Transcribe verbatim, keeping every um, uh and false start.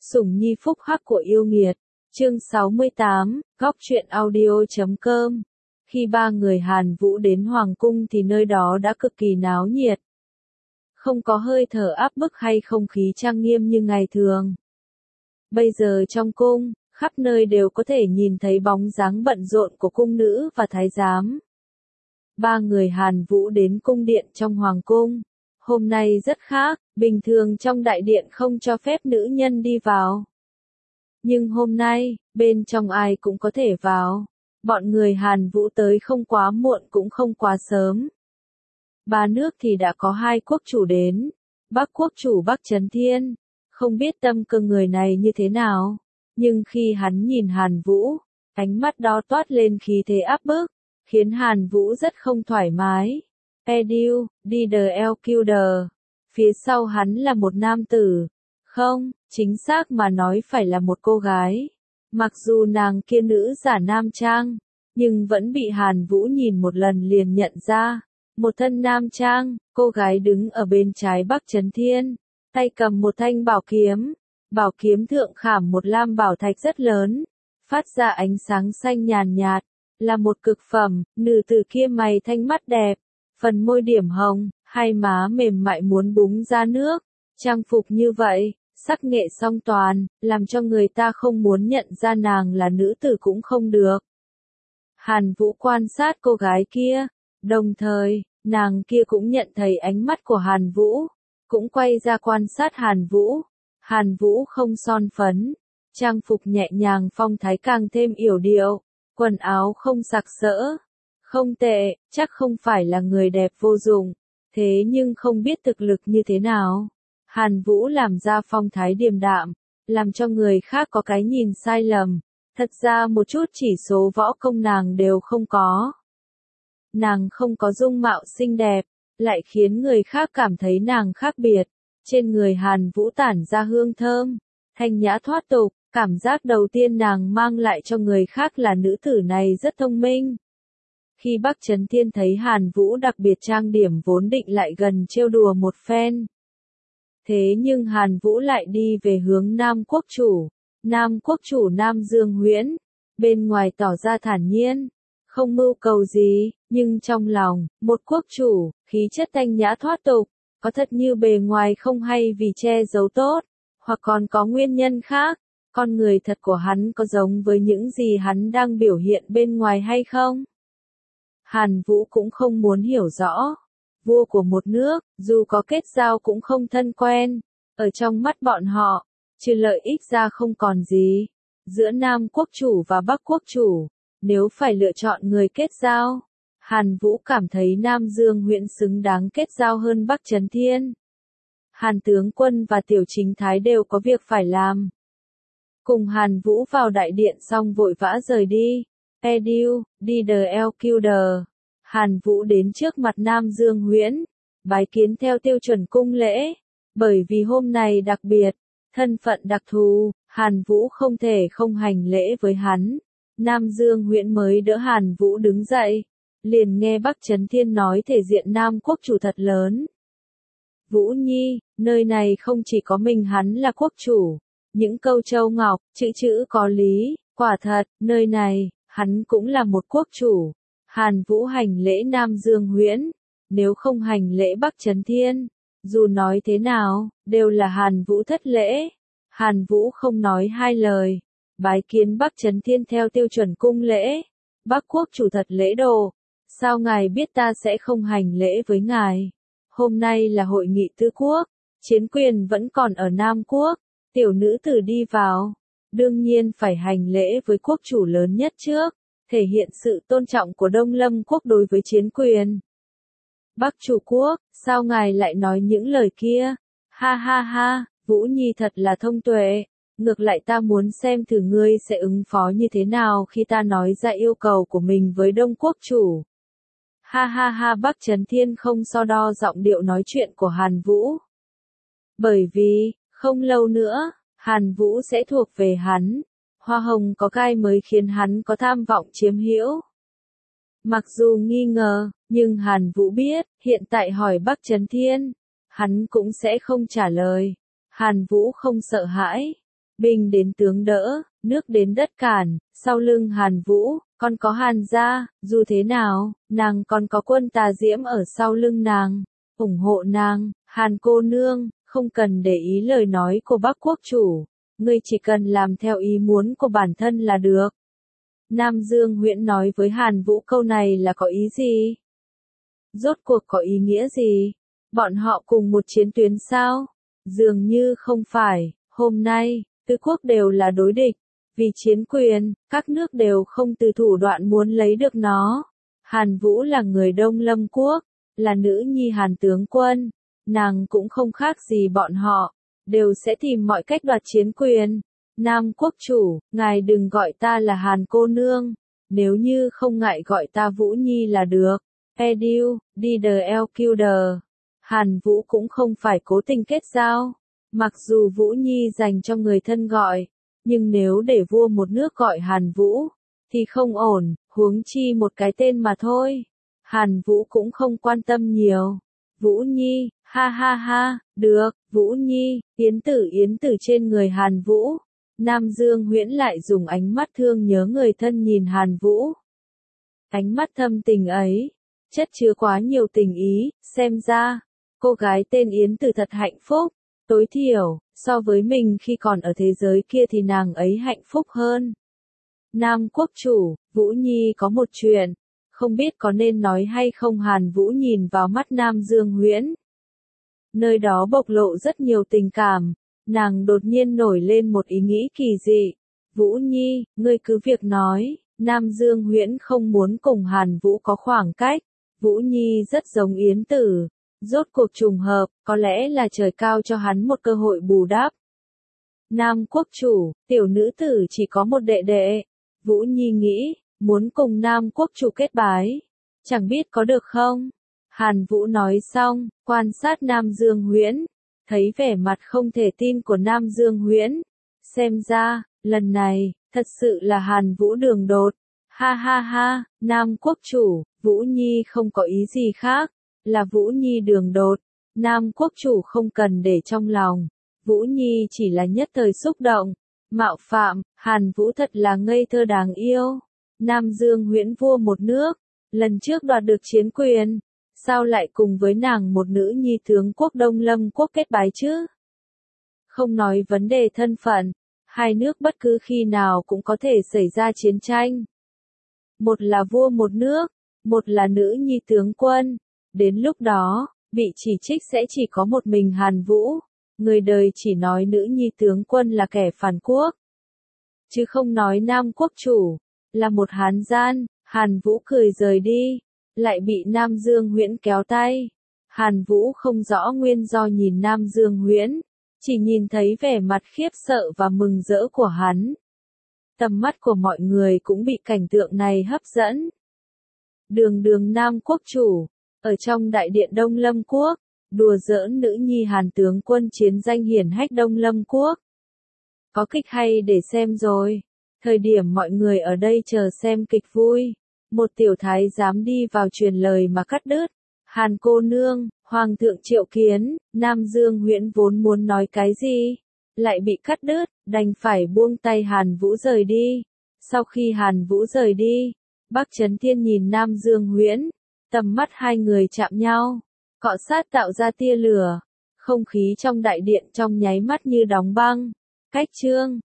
Sủng Nhi phúc hắc của yêu nghiệt. Chương sáu mươi tám, góc truyện audio chấm com. Khi ba người Hàn Vũ đến Hoàng cung thì nơi đó đã cực kỳ náo nhiệt. Không có hơi thở áp bức hay không khí trang nghiêm như ngày thường. Bây giờ trong cung, khắp nơi đều có thể nhìn thấy bóng dáng bận rộn của cung nữ và thái giám. Ba người Hàn Vũ đến cung điện trong Hoàng cung. Hôm nay rất khác, bình thường trong đại điện không cho phép nữ nhân đi vào. Nhưng hôm nay, bên trong ai cũng có thể vào. Bọn người Hàn Vũ tới không quá muộn cũng không quá sớm. Ba nước thì đã có hai quốc chủ đến. Bắc quốc chủ Bắc Trấn Thiên. Không biết tâm cơ người này như thế nào. Nhưng khi hắn nhìn Hàn Vũ, ánh mắt đó toát lên khí thế áp bức, khiến Hàn Vũ rất không thoải mái. Ediu, đi đờ eo kiu đờ. Phía sau hắn là một nam tử. Không, chính xác mà nói phải là một cô gái. Mặc dù nàng kia nữ giả nam trang, nhưng vẫn bị Hàn Vũ nhìn một lần liền nhận ra. Một thân nam trang, cô gái đứng ở bên trái Bắc Trấn Thiên, tay cầm một thanh bảo kiếm. Bảo kiếm thượng khảm một lam bảo thạch rất lớn, phát ra ánh sáng xanh nhàn nhạt, là một cực phẩm. Nữ tử kia mày thanh mắt đẹp, phần môi điểm hồng, hai má mềm mại muốn búng ra nước. Trang phục như vậy, sắc nghệ song toàn, làm cho người ta không muốn nhận ra nàng là nữ tử cũng không được. Hàn Vũ quan sát cô gái kia, đồng thời, nàng kia cũng nhận thấy ánh mắt của Hàn Vũ, cũng quay ra quan sát Hàn Vũ. Hàn Vũ không son phấn, trang phục nhẹ nhàng phong thái càng thêm yểu điệu, quần áo không sặc sỡ. Không tệ, chắc không phải là người đẹp vô dụng, thế nhưng không biết thực lực như thế nào. Hàn Vũ làm ra phong thái điềm đạm, làm cho người khác có cái nhìn sai lầm. Thật ra một chút chỉ số võ công nàng đều không có. Nàng không có dung mạo xinh đẹp, lại khiến người khác cảm thấy nàng khác biệt. Trên người Hàn Vũ tản ra hương thơm, thanh nhã thoát tục, cảm giác đầu tiên nàng mang lại cho người khác là nữ tử này rất thông minh. Khi Bắc Trấn Thiên thấy Hàn Vũ đặc biệt trang điểm vốn định lại gần trêu đùa một phen. Thế nhưng Hàn Vũ lại đi về hướng Nam Quốc chủ, Nam Quốc chủ Nam Dương Huyễn, bên ngoài tỏ ra thản nhiên, không mưu cầu gì, nhưng trong lòng, một quốc chủ, khí chất thanh nhã thoát tục, có thật như bề ngoài không hay vì che giấu tốt, hoặc còn có nguyên nhân khác, con người thật của hắn có giống với những gì hắn đang biểu hiện bên ngoài hay không? Hàn Vũ cũng không muốn hiểu rõ. Vua của một nước, dù có kết giao cũng không thân quen, ở trong mắt bọn họ, trừ lợi ích ra không còn gì. Giữa Nam Quốc chủ và Bắc Quốc chủ, nếu phải lựa chọn người kết giao, Hàn Vũ cảm thấy Nam Dương Huyễn xứng đáng kết giao hơn Bắc Trấn Thiên. Hàn tướng quân và Tiểu Chính Thái đều có việc phải làm. Cùng Hàn Vũ vào đại điện xong vội vã rời đi. Ediu, đi đờ eo kiu đờ. Hàn Vũ đến trước mặt Nam Dương Huyễn, bái kiến theo tiêu chuẩn cung lễ. Bởi vì hôm nay đặc biệt, thân phận đặc thù, Hàn Vũ không thể không hành lễ với hắn. Nam Dương Huyễn mới đỡ Hàn Vũ đứng dậy, liền nghe Bắc Trấn Thiên nói thể diện Nam Quốc chủ thật lớn. Vũ Nhi, nơi này không chỉ có mình hắn là quốc chủ, những câu châu ngọc, chữ chữ có lý, quả thật, nơi này, hắn cũng là một quốc chủ. Hàn Vũ hành lễ Nam Dương Huyễn, nếu không hành lễ Bắc Trấn Thiên, dù nói thế nào, đều là Hàn Vũ thất lễ. Hàn Vũ không nói hai lời, bái kiến Bắc Trấn Thiên theo tiêu chuẩn cung lễ. Bắc quốc chủ thật lễ độ, sao ngài biết ta sẽ không hành lễ với ngài? Hôm nay là hội nghị tứ quốc, chiến quyền vẫn còn ở Nam Quốc, tiểu nữ tử đi vào, đương nhiên phải hành lễ với quốc chủ lớn nhất trước, thể hiện sự tôn trọng của Đông Lâm quốc đối với chiến quyền. Bắc chủ quốc, sao ngài lại nói những lời kia? Ha ha ha, Vũ Nhi thật là thông tuệ, ngược lại ta muốn xem thử ngươi sẽ ứng phó như thế nào khi ta nói ra yêu cầu của mình với Đông quốc chủ. Ha ha ha, Bắc Trấn Thiên không so đo giọng điệu nói chuyện của Hàn Vũ. Bởi vì, không lâu nữa, Hàn Vũ sẽ thuộc về hắn. Hoa hồng có gai mới khiến hắn có tham vọng chiếm hữu. Mặc dù nghi ngờ, nhưng Hàn Vũ biết, hiện tại hỏi Bắc Trấn Thiên, hắn cũng sẽ không trả lời. Hàn Vũ không sợ hãi, binh đến tướng đỡ, nước đến đất cản, sau lưng Hàn Vũ, còn có Hàn gia, dù thế nào, nàng còn có quân tà diễm ở sau lưng nàng, ủng hộ nàng, Hàn cô nương, không cần để ý lời nói của Bắc quốc chủ, ngươi chỉ cần làm theo ý muốn của bản thân là được. Nam Dương Huyễn nói với Hàn Vũ câu này là có ý gì? Rốt cuộc có ý nghĩa gì? Bọn họ cùng một chiến tuyến sao? Dường như không phải, hôm nay, tứ quốc đều là đối địch. Vì chiến quyền, các nước đều không từ thủ đoạn muốn lấy được nó. Hàn Vũ là người Đông Lâm Quốc, là nữ nhi Hàn tướng quân. Nàng cũng không khác gì bọn họ, đều sẽ tìm mọi cách đoạt chiến quyền. Nam quốc chủ, ngài đừng gọi ta là Hàn cô nương, nếu như không ngại gọi ta Vũ Nhi là được. Ediu, đi đờ eo kiu đờ. Hàn Vũ cũng không phải cố tình kết giao. Mặc dù Vũ Nhi dành cho người thân gọi, nhưng nếu để vua một nước gọi Hàn Vũ, thì không ổn, huống chi một cái tên mà thôi. Hàn Vũ cũng không quan tâm nhiều. Vũ Nhi, ha ha ha, được, Vũ Nhi, yến tử yến tử trên người Hàn Vũ. Nam Dương Huyễn lại dùng ánh mắt thương nhớ người thân nhìn Hàn Vũ. Ánh mắt thâm tình ấy, chất chứa quá nhiều tình ý, xem ra, cô gái tên Yến Tử thật hạnh phúc, tối thiểu, so với mình khi còn ở thế giới kia thì nàng ấy hạnh phúc hơn. Nam quốc chủ, Vũ Nhi có một chuyện, không biết có nên nói hay không. Hàn Vũ nhìn vào mắt Nam Dương Huyễn. Nơi đó bộc lộ rất nhiều tình cảm, nàng đột nhiên nổi lên một ý nghĩ kỳ dị. Vũ Nhi, ngươi cứ việc nói. Nam Dương Huyễn không muốn cùng Hàn Vũ có khoảng cách. Vũ Nhi rất giống Yến Tử. Rốt cuộc trùng hợp, có lẽ là trời cao cho hắn một cơ hội bù đắp. Nam quốc chủ, tiểu nữ tử chỉ có một đệ đệ. Vũ Nhi nghĩ, muốn cùng Nam quốc chủ kết bái. Chẳng biết có được không? Hàn Vũ nói xong, quan sát Nam Dương Huyễn. Thấy vẻ mặt không thể tin của Nam Dương Huyễn. Xem ra, lần này, thật sự là Hàn Vũ đường đột. Ha ha ha, Nam quốc chủ, Vũ Nhi không có ý gì khác. Là Vũ Nhi đường đột. Nam quốc chủ không cần để trong lòng. Vũ Nhi chỉ là nhất thời xúc động. Mạo phạm, Hàn Vũ thật là ngây thơ đáng yêu. Nam Dương Huyễn vua một nước. Lần trước đoạt được chiến quyền. Sao lại cùng với nàng một nữ nhi tướng quốc Đông Lâm quốc kết bái chứ? Không nói vấn đề thân phận. Hai nước bất cứ khi nào cũng có thể xảy ra chiến tranh. Một là vua một nước. Một là nữ nhi tướng quân. Đến lúc đó, bị chỉ trích sẽ chỉ có một mình Hàn Vũ. Người đời chỉ nói nữ nhi tướng quân là kẻ phản quốc. Chứ không nói Nam quốc chủ, là một Hán gian. Hàn Vũ cười rời đi, lại bị Nam Dương Huyễn kéo tay. Hàn Vũ không rõ nguyên do nhìn Nam Dương Huyễn, chỉ nhìn thấy vẻ mặt khiếp sợ và mừng rỡ của hắn. Tầm mắt của mọi người cũng bị cảnh tượng này hấp dẫn. Đường đường Nam quốc chủ, ở trong đại điện Đông Lâm quốc, đùa giỡn nữ nhi Hàn tướng quân chiến danh hiển hách Đông Lâm quốc. Có kịch hay để xem rồi. Thời điểm mọi người ở đây chờ xem kịch vui, một tiểu thái giám đi vào truyền lời mà cắt đứt. Hàn cô nương, Hoàng thượng triệu kiến. Nam Dương Huyễn vốn muốn nói cái gì, lại bị cắt đứt, đành phải buông tay Hàn Vũ rời đi. Sau khi Hàn Vũ rời đi, Bắc Chấn Thiên nhìn Nam Dương Huyễn, tầm mắt hai người chạm nhau, cọ sát tạo ra tia lửa. Không khí trong đại điện trong nháy mắt như đóng băng. Cách chương